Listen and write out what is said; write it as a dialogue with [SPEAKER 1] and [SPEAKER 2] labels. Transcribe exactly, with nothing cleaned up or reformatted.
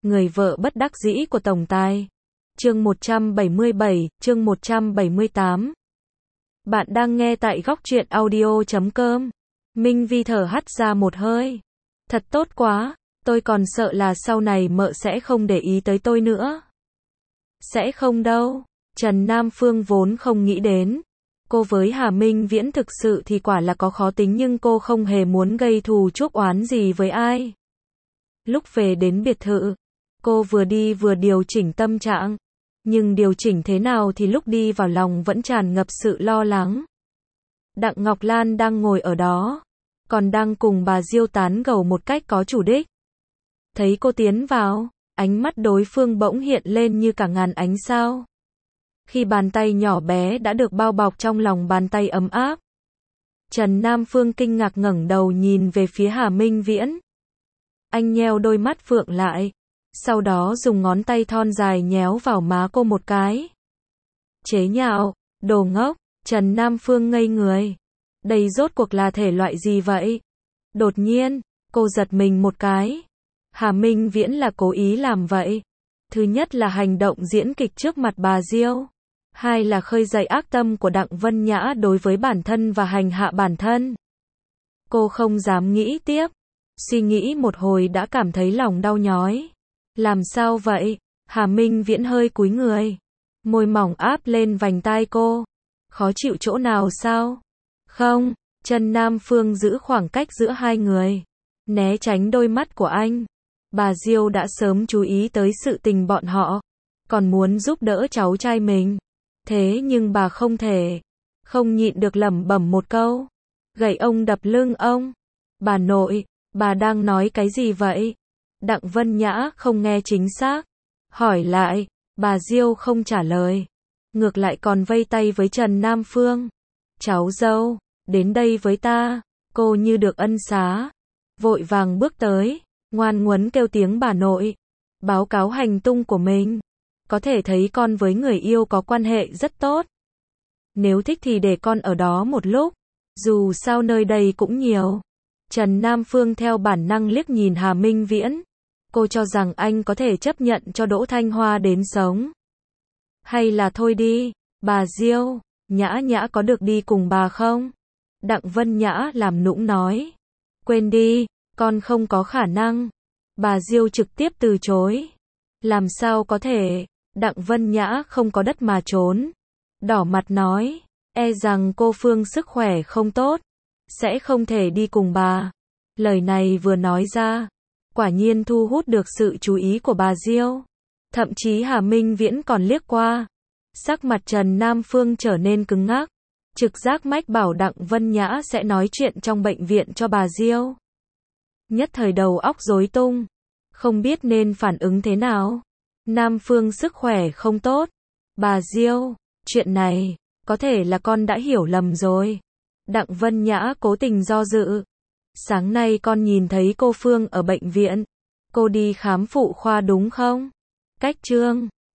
[SPEAKER 1] Người vợ bất đắc dĩ của tổng tài. Chương một trăm bảy mươi bảy, chương một trăm bảy mươi tám. Bạn đang nghe tại góc truyện audio chấm com. Minh Vi thở hắt ra một hơi. Thật tốt quá, tôi còn sợ là sau này mợ sẽ không để ý tới tôi nữa. Sẽ không đâu. Trần Nam Phương vốn không nghĩ đến. Cô với Hà Minh Viễn thực sự thì quả là có khó tính, nhưng cô không hề muốn gây thù chuốc oán gì với ai. Lúc về đến biệt thự, cô vừa đi vừa điều chỉnh tâm trạng. Nhưng điều chỉnh thế nào thì lúc đi vào lòng vẫn tràn ngập sự lo lắng. Đặng Ngọc Lan đang ngồi ở đó, còn đang cùng bà Diêu tán gẫu một cách có chủ đích. Thấy cô tiến vào, ánh mắt đối phương bỗng hiện lên như cả ngàn ánh sao. Khi bàn tay nhỏ bé đã được bao bọc trong lòng bàn tay ấm áp, Trần Nam Phương kinh ngạc ngẩng đầu nhìn về phía Hà Minh Viễn. Anh nheo đôi mắt phượng lại, sau đó dùng ngón tay thon dài nhéo vào má cô một cái. Chế nhạo, đồ ngốc. Trần Nam Phương ngây người. Đây rốt cuộc là thể loại gì vậy? Đột nhiên, cô giật mình một cái. Hà Minh Viễn là cố ý làm vậy. Thứ nhất là hành động diễn kịch trước mặt bà Diêu. Hai là khơi dậy ác tâm của Đặng Vân Nhã đối với bản thân và hành hạ bản thân. Cô không dám nghĩ tiếp. Suy nghĩ một hồi đã cảm thấy lòng đau nhói. Làm sao vậy? Hà Minh Viễn hơi cúi người. Môi mỏng áp lên vành tai cô. Khó chịu chỗ nào sao? Không. Trần Nam Phương giữ khoảng cách giữa hai người, né tránh đôi mắt của anh. Bà Diêu đã sớm chú ý tới sự tình bọn họ, còn muốn giúp đỡ cháu trai mình. Thế nhưng bà không thể, không nhịn được lẩm bẩm một câu. Gậy ông đập lưng ông. Bà nội, bà đang nói cái gì vậy? Đặng Vân Nhã không nghe chính xác, hỏi lại. Bà Diêu không trả lời, ngược lại còn vây tay với Trần Nam Phương. Cháu dâu, đến đây với ta. Cô như được ân xá, vội vàng bước tới, ngoan ngoãn kêu tiếng bà nội, báo cáo hành tung của mình. Có thể thấy con với người yêu có quan hệ rất tốt. Nếu thích thì để con ở đó một lúc, dù sao nơi đây cũng nhiều. Trần Nam Phương theo bản năng liếc nhìn Hà Minh Viễn. Cô cho rằng anh có thể chấp nhận cho Đỗ Thanh Hoa đến sống. Hay là thôi đi, bà Diêu, Nhã Nhã có được đi cùng bà không? Đặng Vân Nhã làm nũng nói. Quên đi, con không có khả năng. Bà Diêu trực tiếp từ chối. Làm sao có thể? Đặng Vân Nhã không có đất mà trốn. Đỏ mặt nói, e rằng cô Phương sức khỏe không tốt, sẽ không thể đi cùng bà. Lời này vừa nói ra, quả nhiên thu hút được sự chú ý của bà Diêu. Thậm chí Hà Minh Viễn còn liếc qua. Sắc mặt Trần Nam Phương trở nên cứng ngắc. Trực giác mách bảo Đặng Vân Nhã sẽ nói chuyện trong bệnh viện cho bà Diêu. Nhất thời đầu óc rối tung, không biết nên phản ứng thế nào. Nam Phương sức khỏe không tốt. Bà Diêu, chuyện này, có thể là con đã hiểu lầm rồi. Đặng Vân Nhã cố tình do dự. Sáng nay con nhìn thấy cô Phương ở bệnh viện. Cô đi khám phụ khoa đúng không? Cách Trương,